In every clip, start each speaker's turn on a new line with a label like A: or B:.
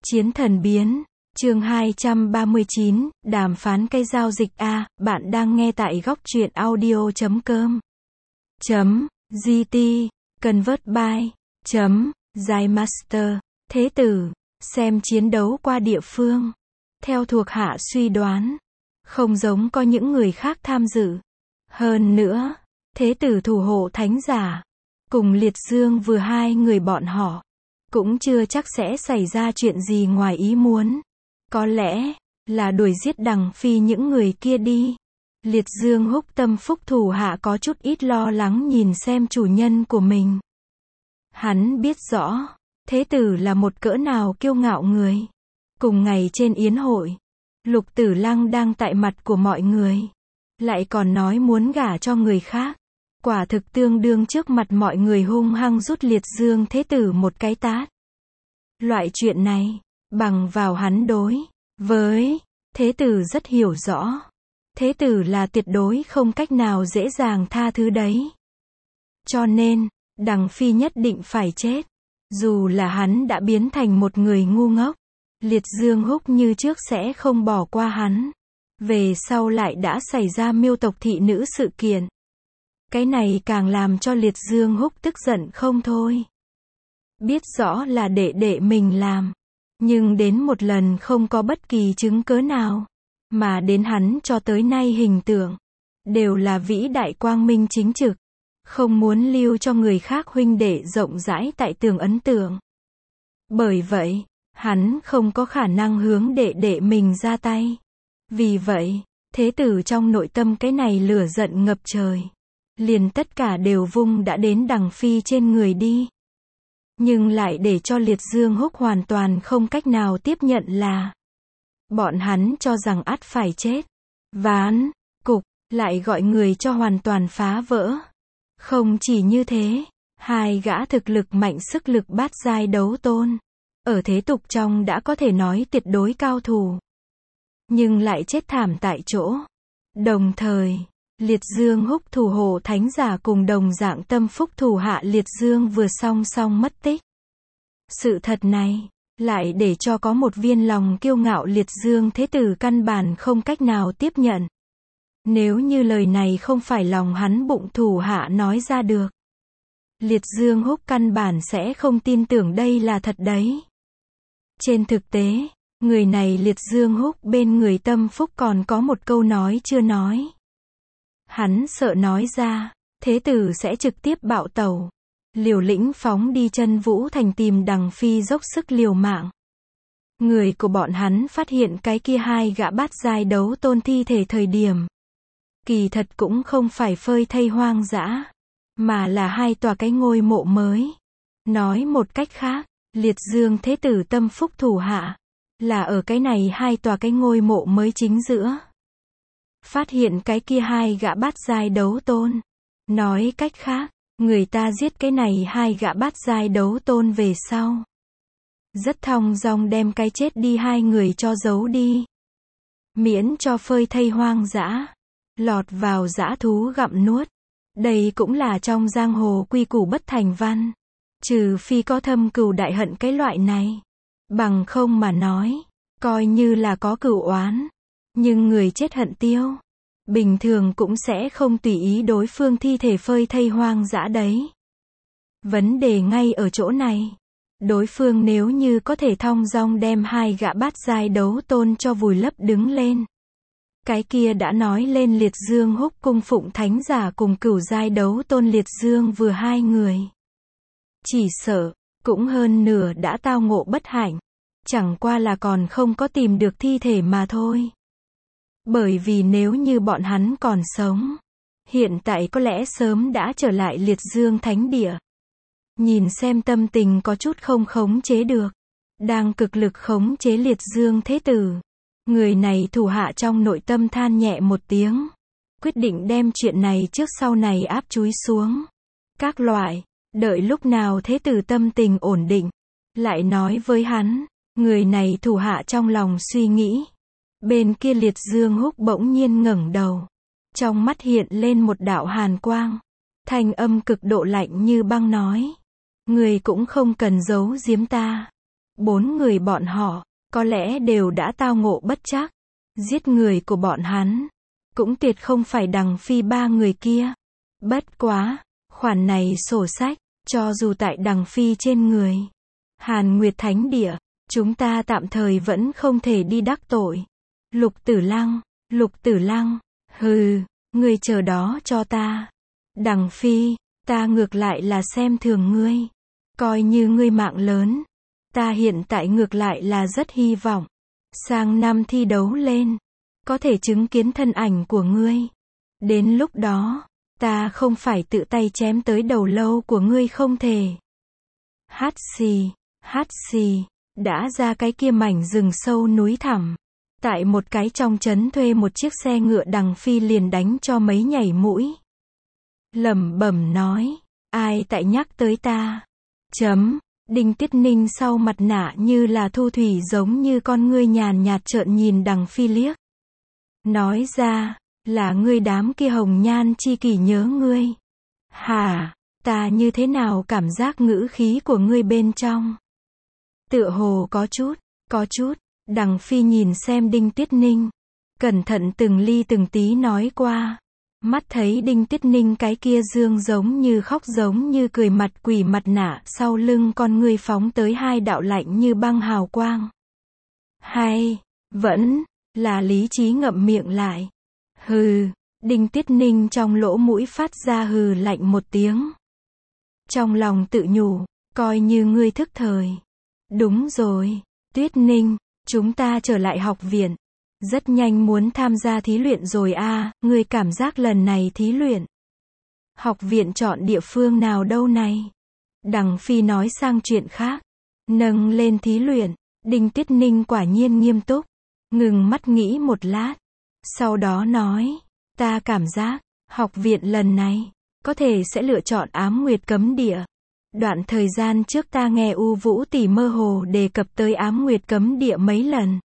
A: Chiến thần biến, chương 239, đàm phán cây giao dịch A, bạn đang nghe tại góc truyện audio.com. .gt, convert by, Zymaster, thế tử, xem chiến đấu qua địa phương. Theo thuộc hạ suy đoán, không giống có những người khác tham dự. Hơn nữa, thế tử thủ hộ thánh giả, cùng Liệt Dương vừa hai người bọn họ, cũng chưa chắc sẽ xảy ra chuyện gì ngoài ý muốn. Có lẽ là đuổi giết Đằng Phi những người kia đi. Liệt Dương húc tâm phúc thủ hạ có chút ít lo lắng nhìn xem chủ nhân của mình. Hắn biết rõ, thế tử là một cỡ nào kiêu ngạo người. Cùng ngày trên yến hội, Lục Tử Lăng đang tại mặt của mọi người, lại còn nói muốn gả cho người khác. Quả thực tương đương trước mặt mọi người hung hăng rút Liệt Dương thế tử một cái tát. Loại chuyện này, bằng vào hắn đối với thế tử rất hiểu rõ. Thế tử là tuyệt đối không cách nào dễ dàng tha thứ đấy. Cho nên, Đằng Phi nhất định phải chết. Dù là hắn đã biến thành một người ngu ngốc, Liệt Dương húc như trước sẽ không bỏ qua hắn. Về sau lại đã xảy ra Miêu tộc thị nữ sự kiện. Cái này càng làm cho Liệt Dương húc tức giận không thôi. Biết rõ là đệ đệ mình làm, nhưng đến một lần không có bất kỳ chứng cớ nào, mà đến hắn cho tới nay hình tượng đều là vĩ đại quang minh chính trực, không muốn lưu cho người khác huynh đệ rộng rãi tại tường ấn tượng. Bởi vậy, hắn không có khả năng hướng đệ đệ mình ra tay. Vì vậy, thế tử trong nội tâm cái này lửa giận ngập trời, liền tất cả đều vung đã đến Đằng Phi trên người đi. Nhưng lại để cho Liệt Dương húc hoàn toàn không cách nào tiếp nhận là bọn hắn cho rằng ắt phải chết. Ván cục lại gọi người cho hoàn toàn phá vỡ. Không chỉ như thế, hai gã thực lực mạnh sức lực bát giai đấu tôn, ở thế tục trong đã có thể nói tuyệt đối cao thủ, nhưng lại chết thảm tại chỗ. Đồng thời, Liệt Dương húc thủ hộ thánh giả cùng đồng dạng tâm phúc thủ hạ Liệt Dương vừa song song mất tích. Sự thật này, lại để cho có một viên lòng kiêu ngạo Liệt Dương thế tử căn bản không cách nào tiếp nhận. Nếu như lời này không phải lòng hắn bụng thủ hạ nói ra được, Liệt Dương húc căn bản sẽ không tin tưởng đây là thật đấy. Trên thực tế, người này Liệt Dương húc bên người tâm phúc còn có một câu nói chưa nói. Hắn sợ nói ra, thế tử sẽ trực tiếp bạo tẩu, liều lĩnh phóng đi Chân Vũ Thành tìm Đằng Phi dốc sức liều mạng. Người của bọn hắn phát hiện cái kia hai gã bát giai đấu tôn thi thể thời điểm, kỳ thật cũng không phải phơi thây hoang dã, mà là hai tòa cái ngôi mộ mới. Nói một cách khác, Liệt Dương thế tử tâm phúc thủ hạ, là ở cái này hai tòa cái ngôi mộ mới chính giữa. Phát hiện cái kia hai gã bát giai đấu tôn. Nói cách khác, người ta giết cái này hai gã bát giai đấu tôn về sau, rất thong dong đem cái chết đi hai người cho giấu đi, miễn cho phơi thây hoang dã, lọt vào dã thú gặm nuốt. Đây cũng là trong giang hồ quy củ bất thành văn, trừ phi có thâm cừu đại hận cái loại này, bằng không mà nói, coi như là có cửu oán, nhưng người chết hận tiêu, bình thường cũng sẽ không tùy ý đối phương thi thể phơi thây hoang dã đấy. Vấn đề ngay ở chỗ này, đối phương nếu như có thể thong dong đem hai gã bát giai đấu tôn cho vùi lấp đứng lên, cái kia đã nói lên Liệt Dương húc cung phụng thánh giả cùng cửu giai đấu tôn Liệt Dương vừa hai người, chỉ sợ cũng hơn nửa đã tao ngộ bất hạnh, chẳng qua là còn không có tìm được thi thể mà thôi. Bởi vì nếu như bọn hắn còn sống, hiện tại có lẽ sớm đã trở lại Liệt Dương thánh địa. Nhìn xem tâm tình có chút không khống chế được, đang cực lực khống chế Liệt Dương thế tử, người này thủ hạ trong nội tâm than nhẹ một tiếng, quyết định đem chuyện này trước sau này áp chúi xuống. Các loại, đợi lúc nào thế tử tâm tình ổn định, lại nói với hắn. Người này thủ hạ trong lòng suy nghĩ. Bên kia Liệt Dương húc bỗng nhiên ngẩng đầu, trong mắt hiện lên một đạo hàn quang, thanh âm cực độ lạnh như băng nói: người cũng không cần giấu giếm ta. 4 người bọn họ, có lẽ đều đã tao ngộ bất trắc. Giết người của bọn hắn, cũng tuyệt không phải Đằng Phi 3 người kia. Bất quá, khoản này sổ sách, cho dù tại Đằng Phi trên người Hàn Nguyệt Thánh Địa, chúng ta tạm thời vẫn không thể đi đắc tội. Lục Tử Lăng, hừ, ngươi chờ đó cho ta. Đằng Phi, ta ngược lại là xem thường ngươi. Coi như ngươi mạng lớn, ta hiện tại ngược lại là rất hy vọng. Sang năm thi đấu lên, có thể chứng kiến thân ảnh của ngươi. Đến lúc đó, ta không phải tự tay chém tới đầu lâu của ngươi không thể. Hát xì, đã ra cái kia mảnh rừng sâu núi thẳm. Tại một cái trong trấn thuê một chiếc xe ngựa, Đằng Phi liền đánh cho mấy nhảy mũi. Lẩm bẩm nói, ai tại nhắc tới ta? Đinh Tiết Ninh sau mặt nạ như là thu thủy giống như con ngươi nhàn nhạt trợn nhìn Đằng Phi liếc. Nói ra, là ngươi đám kia hồng nhan chi kỷ nhớ ngươi. Hả, ta như thế nào cảm giác ngữ khí của ngươi bên trong? Tựa hồ có chút, Đằng Phi nhìn xem Đinh Tiết Ninh. Cẩn thận từng ly từng tí nói qua. Mắt thấy Đinh Tiết Ninh cái kia dương giống như khóc giống như cười mặt quỷ mặt nạ sau lưng con ngươi phóng tới 2 đạo lạnh như băng hào quang. Hay, vẫn, là lý trí ngậm miệng lại. Hừ, Đinh Tiết Ninh trong lỗ mũi phát ra hừ lạnh một tiếng. Trong lòng tự nhủ, coi như ngươi thức thời. Đúng rồi, Tuyết Ninh, chúng ta trở lại học viện. Rất nhanh muốn tham gia thí luyện rồi a, ngươi cảm giác lần này thí luyện. Học viện chọn địa phương nào đâu này? Đằng Phi nói sang chuyện khác. Nâng lên thí luyện, Đinh Tiết Ninh quả nhiên nghiêm túc. Ngừng mắt nghĩ một lát. Sau đó nói, ta cảm giác, học viện lần này, có thể sẽ lựa chọn Ám Nguyệt Cấm Địa. Đoạn thời gian trước ta nghe U Vũ tỷ mơ hồ đề cập tới Ám Nguyệt Cấm Địa mấy lần.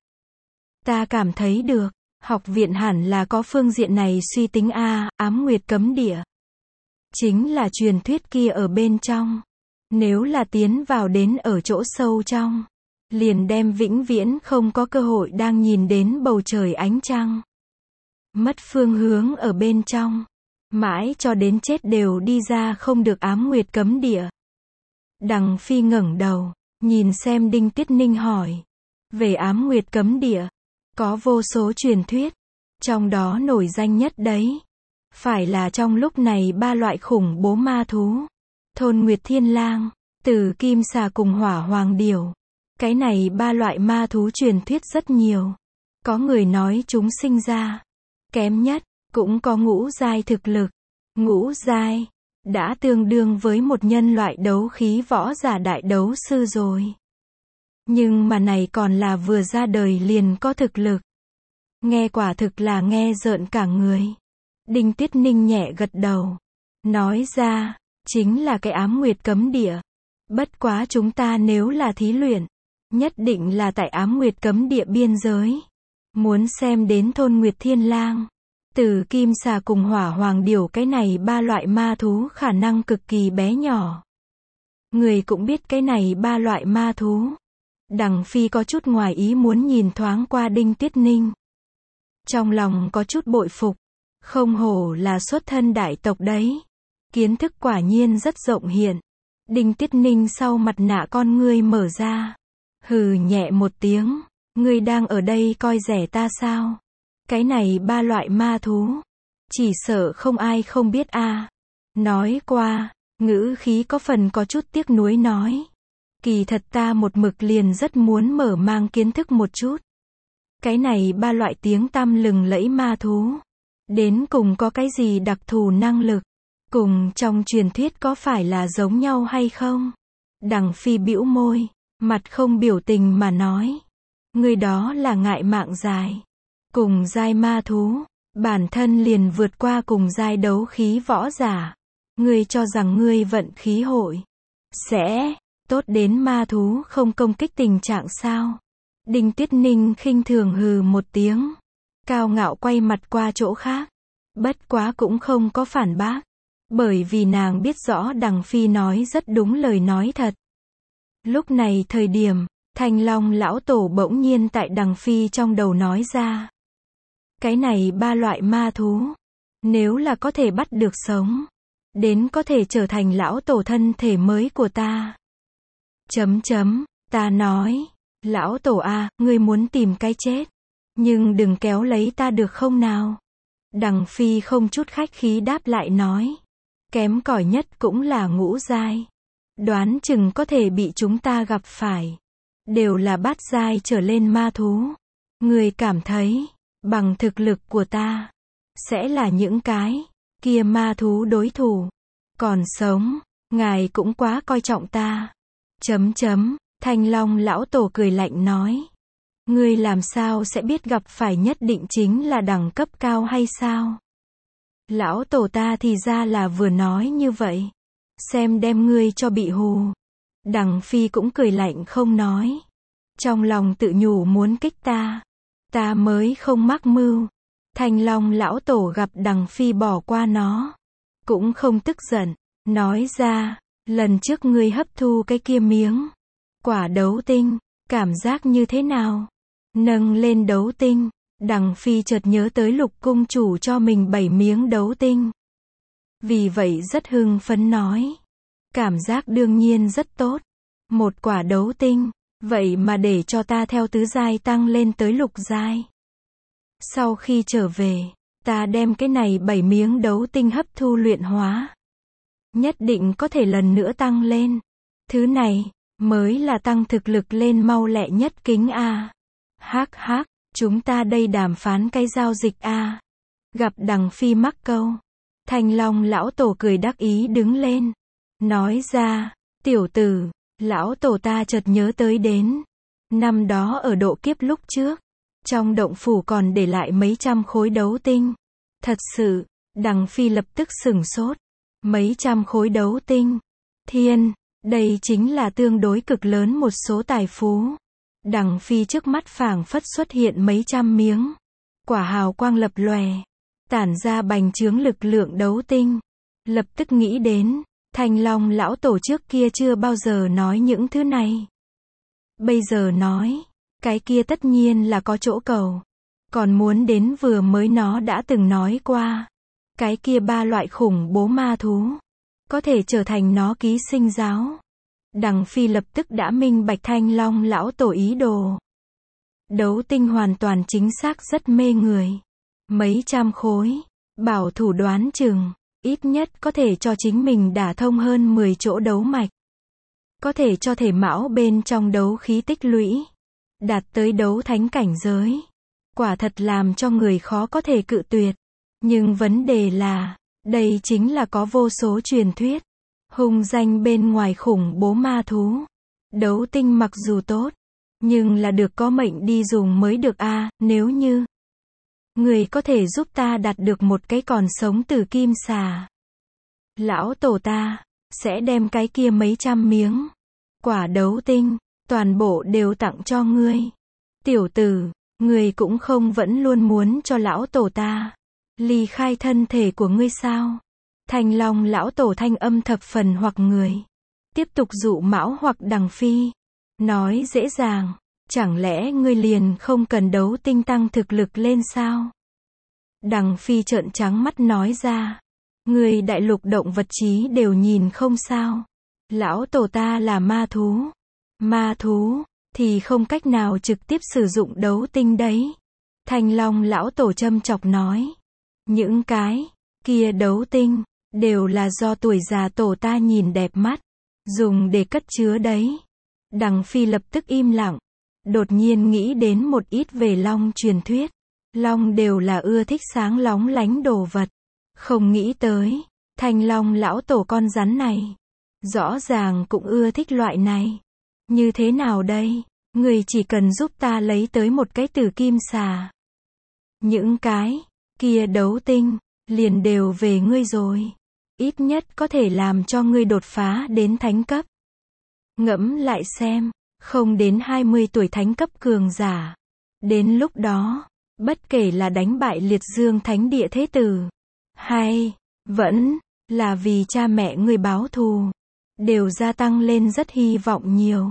A: Ta cảm thấy được, học viện hẳn là có phương diện này suy tính a, Ám Nguyệt Cấm Địa. Chính là truyền thuyết kia ở bên trong. Nếu là tiến vào đến ở chỗ sâu trong, liền đem vĩnh viễn không có cơ hội đang nhìn đến bầu trời ánh trăng. Mất phương hướng ở bên trong, mãi cho đến chết đều đi ra không được Ám Nguyệt Cấm Địa. Đằng Phi ngẩng đầu, nhìn xem Đinh Tiết Ninh hỏi. Về Ám Nguyệt Cấm Địa, có vô số truyền thuyết, trong đó nổi danh nhất đấy, phải là trong lúc này 3 loại khủng bố ma thú. Thôn Nguyệt Thiên Lang, Tử Kim Xà cùng Hỏa Hoàng Điểu. Cái này 3 loại ma thú truyền thuyết rất nhiều. Có người nói chúng sinh ra kém nhất, cũng có ngũ giai thực lực. Ngũ giai, đã tương đương với một nhân loại đấu khí võ giả đại đấu sư rồi. Nhưng mà này còn là vừa ra đời liền có thực lực. Nghe quả thực là nghe rợn cả người. Đinh Tiết Ninh nhẹ gật đầu. Nói ra, chính là cái Ám Nguyệt Cấm Địa. Bất quá chúng ta nếu là thí luyện, nhất định là tại Ám Nguyệt Cấm Địa biên giới. Muốn xem đến Thôn Nguyệt Thiên Lang, Tử Kim Xà cùng Hỏa Hoàng Điểu, cái này 3 loại ma thú khả năng cực kỳ bé nhỏ. Người cũng biết cái này 3 loại ma thú. Đằng Phi có chút ngoài ý muốn nhìn thoáng qua Đinh Tiết Ninh. Trong lòng có chút bội phục. Không hổ là xuất thân đại tộc đấy. Kiến thức quả nhiên rất rộng hiện. Đinh Tiết Ninh sau mặt nạ con ngươi mở ra. Hừ nhẹ một tiếng. Ngươi đang ở đây coi rẻ ta sao? Cái này 3 loại ma thú, chỉ sợ không ai không biết a. Nói qua, ngữ khí có phần có chút tiếc nuối nói. Kỳ thật ta một mực liền rất muốn mở mang kiến thức một chút. Cái này 3 loại tiếng tăm lừng lẫy ma thú, đến cùng có cái gì đặc thù năng lực, cùng trong truyền thuyết có phải là giống nhau hay không? Đằng Phi bĩu môi, mặt không biểu tình mà nói. Người đó là ngại mạng dài. Cùng giai ma thú, bản thân liền vượt qua cùng giai đấu khí võ giả. Ngươi cho rằng ngươi vận khí hội sẽ tốt đến ma thú không công kích tình trạng sao? Đinh Tiết Ninh khinh thường hừ một tiếng, cao ngạo quay mặt qua chỗ khác. Bất quá cũng không có phản bác, bởi vì nàng biết rõ Đằng Phi nói rất đúng lời nói thật. Lúc này thời điểm, Thanh Long lão tổ bỗng nhiên tại Đằng Phi trong đầu nói ra. Cái này 3 loại ma thú. Nếu là có thể bắt được sống. Đến có thể trở thành lão tổ thân thể mới của ta. Ta nói. Lão tổ a, ngươi muốn tìm cái chết. Nhưng đừng kéo lấy ta được không nào? Đằng Phi không chút khách khí đáp lại nói. Kém cỏi nhất cũng là ngũ giai. Đoán chừng có thể bị chúng ta gặp phải. Đều là bát giai trở lên ma thú. Ngươi cảm thấy, bằng thực lực của ta, sẽ là những cái kia ma thú đối thủ. Còn sống, ngài cũng quá coi trọng ta. Thanh Long lão tổ cười lạnh nói. Ngươi làm sao sẽ biết gặp phải nhất định chính là đẳng cấp cao hay sao? Lão tổ ta thì ra là vừa nói như vậy. Xem đem ngươi cho bị hù. Đằng Phi cũng cười lạnh không nói. Trong lòng tự nhủ muốn kích ta. Ta mới không mắc mưu. Thanh Long lão tổ gặp Đằng Phi bỏ qua nó. Cũng không tức giận. Nói ra, lần trước ngươi hấp thu cái kia miếng quả đấu tinh, cảm giác như thế nào? Nâng lên đấu tinh, Đằng Phi chợt nhớ tới Lục cung chủ cho mình 7 miếng đấu tinh. Vì vậy rất hưng phấn nói. Cảm giác đương nhiên rất tốt. Một quả đấu tinh, vậy mà để cho ta theo tứ giai tăng lên tới lục giai. Sau khi trở về, ta đem cái này 7 miếng đấu tinh hấp thu luyện hóa. Nhất định có thể lần nữa tăng lên. Thứ này, mới là tăng thực lực lên mau lẹ nhất kính a. Hắc hắc, chúng ta đây đàm phán cái giao dịch a. Gặp Đằng Phi mắc câu. Thanh Long lão tổ cười đắc ý đứng lên. Nói ra, tiểu tử, lão tổ ta chợt nhớ tới đến. Năm đó ở độ kiếp lúc trước, trong động phủ còn để lại mấy trăm khối đấu tinh. Thật sự, Đằng Phi lập tức sửng sốt. Mấy trăm khối đấu tinh. Thiên, đây chính là tương đối cực lớn một số tài phú. Đằng Phi trước mắt phảng phất xuất hiện mấy trăm miếng. Quả hào quang lập lòe. Tản ra bành trướng lực lượng đấu tinh. Lập tức nghĩ đến, Thanh Long lão tổ trước kia chưa bao giờ nói những thứ này. Bây giờ nói, cái kia tất nhiên là có chỗ cầu. Còn muốn đến vừa mới nó đã từng nói qua. Cái kia 3 loại khủng bố ma thú. Có thể trở thành nó ký sinh giáo. Đằng Phi lập tức đã minh bạch Thanh Long lão tổ ý đồ. Đấu tinh hoàn toàn chính xác rất mê người. Mấy trăm khối. Bảo thủ đoán chừng. Ít nhất có thể cho chính mình đả thông hơn 10 chỗ đấu mạch. Có thể cho thể mão bên trong đấu khí tích lũy. Đạt tới đấu thánh cảnh giới. Quả thật làm cho người khó có thể cự tuyệt. Nhưng vấn đề là, đây chính là có vô số truyền thuyết. Hung danh bên ngoài khủng bố ma thú. Đấu tinh mặc dù tốt, nhưng là được có mệnh đi dùng mới được a. Nếu như người có thể giúp ta đạt được một cái còn sống tử kim xà, lão tổ ta sẽ đem cái kia mấy trăm miếng quả đấu tinh, toàn bộ đều tặng cho ngươi. Tiểu tử, ngươi cũng không vẫn luôn muốn cho lão tổ ta ly khai thân thể của ngươi sao? Thanh Long lão tổ thanh âm thập phần hoặc người. Tiếp tục dụ mão hoặc Đằng Phi. Nói dễ dàng, chẳng lẽ ngươi liền không cần đấu tinh tăng thực lực lên sao? Đằng Phi trợn trắng mắt nói ra. Ngươi đại lục động vật trí đều nhìn không sao? Lão tổ ta là ma thú. Ma thú, thì không cách nào trực tiếp sử dụng đấu tinh đấy. Thanh Long lão tổ châm chọc nói. Những cái kia đấu tinh đều là do tuổi già tổ ta nhìn đẹp mắt, dùng để cất chứa đấy. Đằng Phi lập tức im lặng. Đột nhiên nghĩ đến một ít về long truyền thuyết. Long đều là ưa thích sáng lóng lánh đồ vật. Không nghĩ tới, Thanh Long lão tổ con rắn này, rõ ràng cũng ưa thích loại này. Như thế nào đây? Người chỉ cần giúp ta lấy tới một cái tử kim xà. Những cái kia đấu tinh, liền đều về ngươi rồi. Ít nhất có thể làm cho ngươi đột phá đến thánh cấp. Ngẫm lại xem, không đến 20 tuổi thánh cấp cường giả. Đến lúc đó, bất kể là đánh bại liệt dương thánh địa thế tử, hay vẫn là vì cha mẹ ngươi báo thù, đều gia tăng lên rất hy vọng nhiều.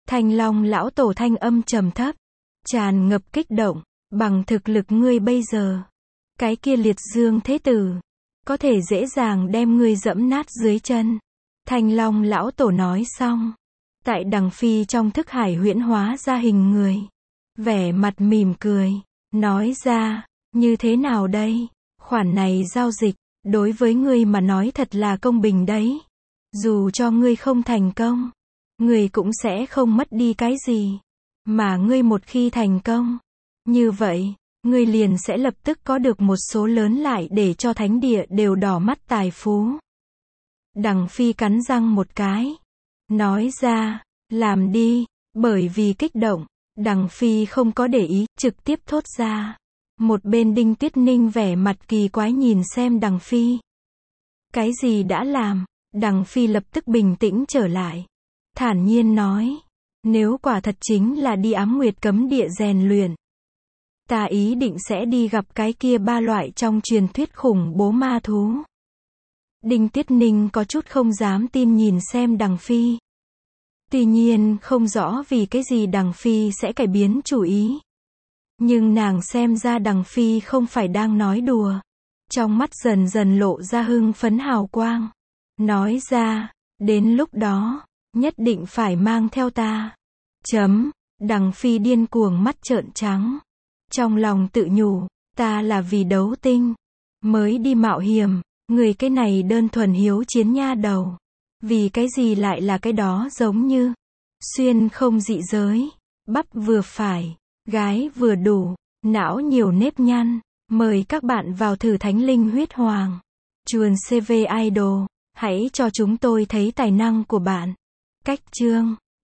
A: Thanh Long lão tổ thanh âm trầm thấp, tràn ngập kích động, bằng thực lực ngươi bây giờ, cái kia liệt dương thế tử, có thể dễ dàng đem ngươi dẫm nát dưới chân. Thanh Long lão tổ nói xong, tại Đằng Phi trong thức hải huyễn hóa ra hình người, vẻ mặt mỉm cười, nói ra, như thế nào đây? Khoản này giao dịch, đối với ngươi mà nói thật là công bình đấy. Dù cho ngươi không thành công, ngươi cũng sẽ không mất đi cái gì. Mà ngươi một khi thành công, như vậy, ngươi liền sẽ lập tức có được một số lớn lại để cho thánh địa đều đỏ mắt tài phú. Đằng Phi cắn răng một cái, nói ra, làm đi, bởi vì kích động, Đằng Phi không có để ý, trực tiếp thốt ra. Một bên Đinh Tuyết Ninh vẻ mặt kỳ quái nhìn xem Đằng Phi. Cái gì đã làm? Đằng Phi lập tức bình tĩnh trở lại, thản nhiên nói, nếu quả thật chính là đi Ám Nguyệt cấm địa rèn luyện, ta ý định sẽ đi gặp cái kia 3 loại trong truyền thuyết khủng bố ma thú. Đinh Tuyết Ninh có chút không dám tin nhìn xem Đằng Phi. Tuy nhiên không rõ vì cái gì Đằng Phi sẽ cải biến chủ ý. Nhưng nàng xem ra Đằng Phi không phải đang nói đùa. Trong mắt dần dần lộ ra hưng phấn hào quang. Nói ra, đến lúc đó, nhất định phải mang theo ta. Đằng Phi điên cuồng mắt trợn trắng. Trong lòng tự nhủ, ta là vì đấu tinh, mới đi mạo hiểm, người cái này đơn thuần hiếu chiến nha đầu. Vì cái gì lại là cái đó giống như, xuyên không dị giới, bắp vừa phải, gái vừa đủ, não nhiều nếp nhăn. Mời các bạn vào thử Thánh Linh Huyết Hoàng. Chuồn CV Idol, hãy cho chúng tôi thấy tài năng của bạn. Cách chương